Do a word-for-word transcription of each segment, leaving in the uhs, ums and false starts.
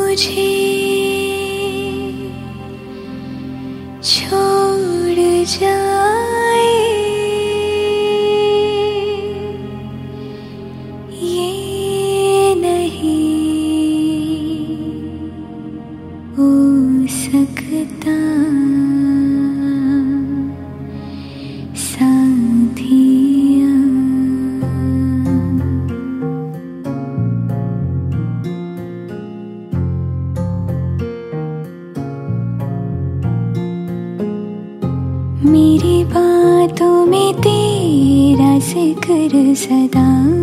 मुझे छोड़ जाए ये नहीं हो सकता साथिया। मेरी बातों में तेरा जिक्र सदा,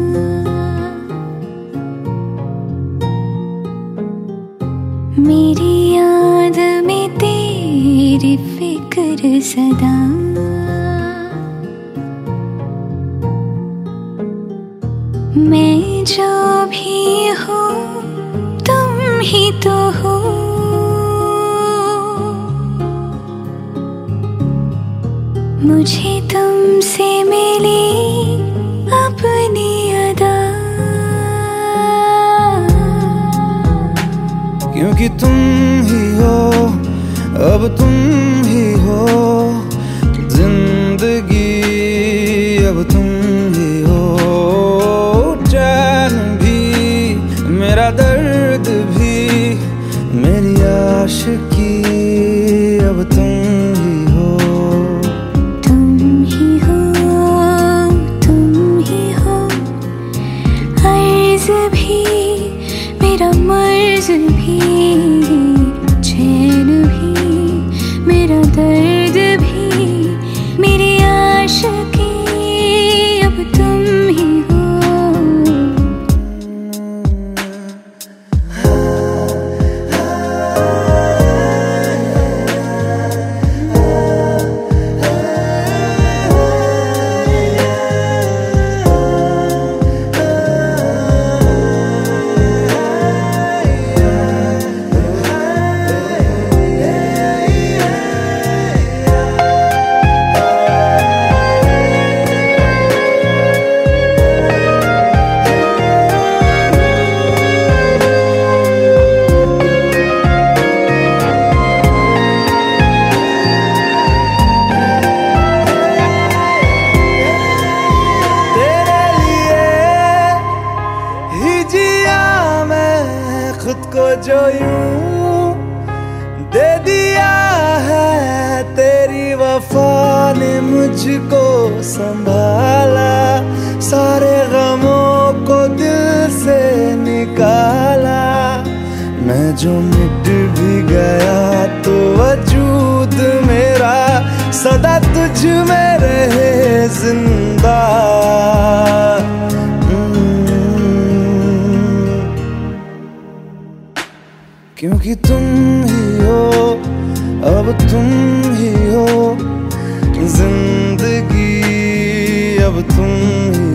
मेरी याद में तेरी फिक्र सदा। मैं जो भी हूँ तुम ही तो हो, मुझे तुमसे मिली अपनी अदा। क्योंकि तुम ही हो, अब तुम ही हो जिंदगी, अब तुम ही हो चैन भी, मेरा दर्द भी, मेरी आशिकी, अब तुम ही हो। तुम ही हो, तुम ही हो, अर्ज़ भी मेरा मर्ज़ भी, चैन भी मेरा दर्द भी, मेरी आशिकी, अब तुम ही हो। खुद को जो यूं दे दिया है, तेरी वफा ने मुझको संभाला, सारे गमों को दिल से निकाला। मैं जो मिट भी गया तो वजूद मेरा सदा तुझ में रहे जिंदा। क्योंकि तुम ही हो, अब तुम ही हो जिंदगी, अब तुम ही